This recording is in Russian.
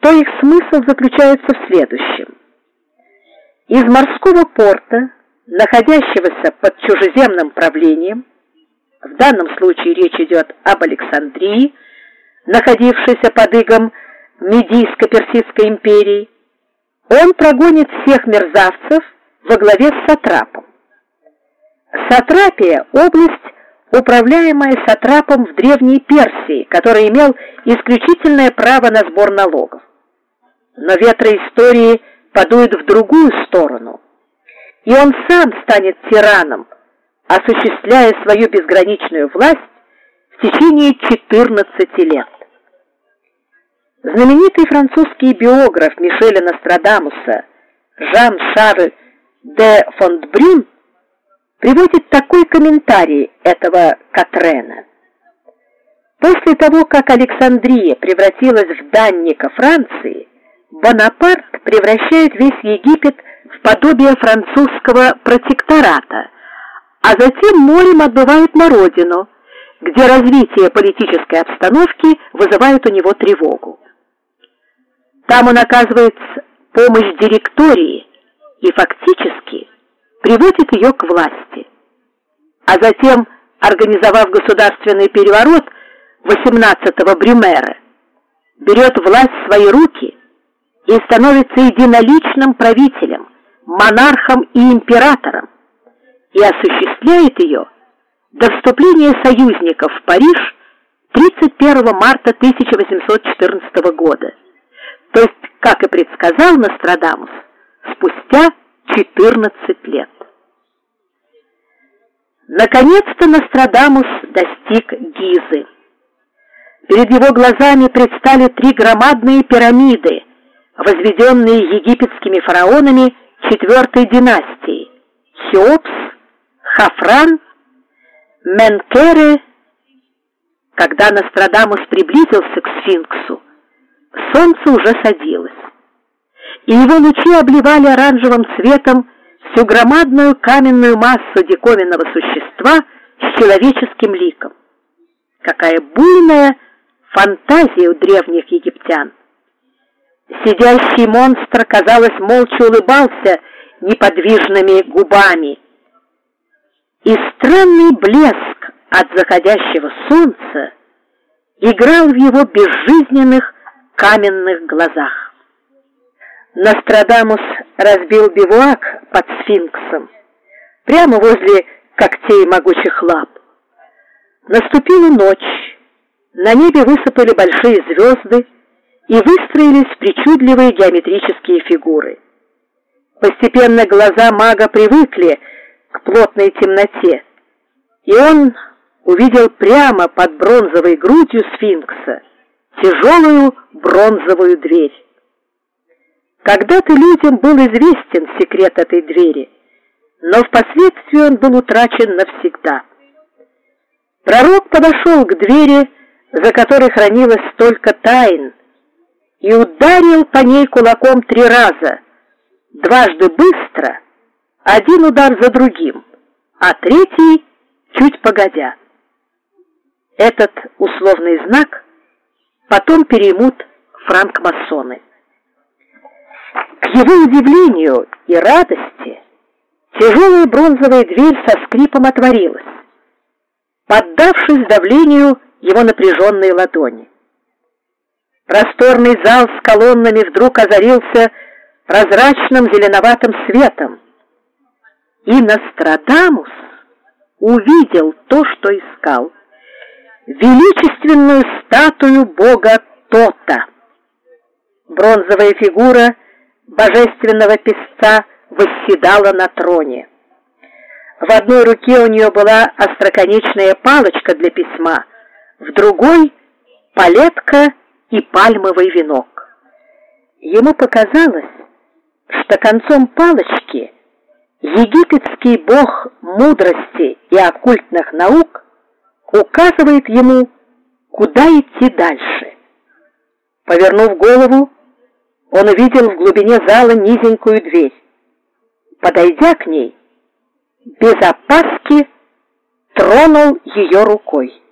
то их смысл заключается в следующем. Из морского порта, находящегося под чужеземным правлением, в данном случае речь идет об Александрии, находившейся под игом Медийско-Персидской империи, он прогонит всех мерзавцев во главе с сатрапом. Сатрапия – область, управляемая сатрапом в Древней Персии, который имел исключительное право на сбор налогов. Но ветры истории подуют в другую сторону, и он сам станет тираном, осуществляя свою безграничную власть в течение 14 лет. Знаменитый французский биограф Мишеля Нострадамуса Жан-Шарль де Фонтбрюн приводит такой комментарий этого Катрена. После того, как Александрия превратилась в данника Франции, Бонапарт превращает весь Египет в подобие французского протектората, а затем морем отбывает на родину, где развитие политической обстановки вызывает у него тревогу. Там он оказывает помощь директории и фактически приводит ее к власти. А затем, организовав государственный переворот 18-го Брюмера, берет власть в свои руки и становится единоличным правителем, монархом и императором, и осуществляет ее до вступления союзников в Париж 31 марта 1814 года, то есть, как и предсказал Нострадамус, спустя 14 лет. Наконец-то Нострадамус достиг Гизы. Перед его глазами предстали 3 громадные пирамиды, возведенные египетскими фараонами 4-й династии – Хеопс, Хафран, Менкере. Когда Нострадамус приблизился к сфинксу, солнце уже садилось, и его лучи обливали оранжевым цветом всю громадную каменную массу диковинного существа с человеческим ликом. Какая буйная фантазия у древних египтян! Сидящий монстр, казалось, молча улыбался неподвижными губами, и странный блеск от заходящего солнца играл в его безжизненных каменных глазах. Нострадамус разбил бивуак под сфинксом, прямо возле когтей могучих лап. Наступила ночь, на небе высыпали большие звезды и выстроились причудливые геометрические фигуры. Постепенно глаза мага привыкли к плотной темноте, и он увидел прямо под бронзовой грудью сфинкса тяжелую бронзовую дверь. Когда-то людям был известен секрет этой двери, но впоследствии он был утрачен навсегда. Пророк подошел к двери, за которой хранилось столько тайн, и ударил по ней кулаком 3 раза, дважды быстро, один удар за другим, а третий чуть погодя. Этот условный знак потом переймут франкмасоны. К его удивлению и радости тяжелая бронзовая дверь со скрипом отворилась, поддавшись давлению его напряженной ладони. Просторный зал с колоннами вдруг озарился прозрачным зеленоватым светом, и Нострадамус увидел то, что искал — величественную статую бога Тота. Бронзовая фигура божественного песца восседала на троне. В одной руке у нее была остроконечная палочка для письма, в другой — палетка и пальмовый венок. Ему показалось, что концом палочки египетский бог мудрости и оккультных наук указывает ему, куда идти дальше. Повернув голову, он увидел в глубине зала низенькую дверь. Подойдя к ней, без опаски тронул ее рукой.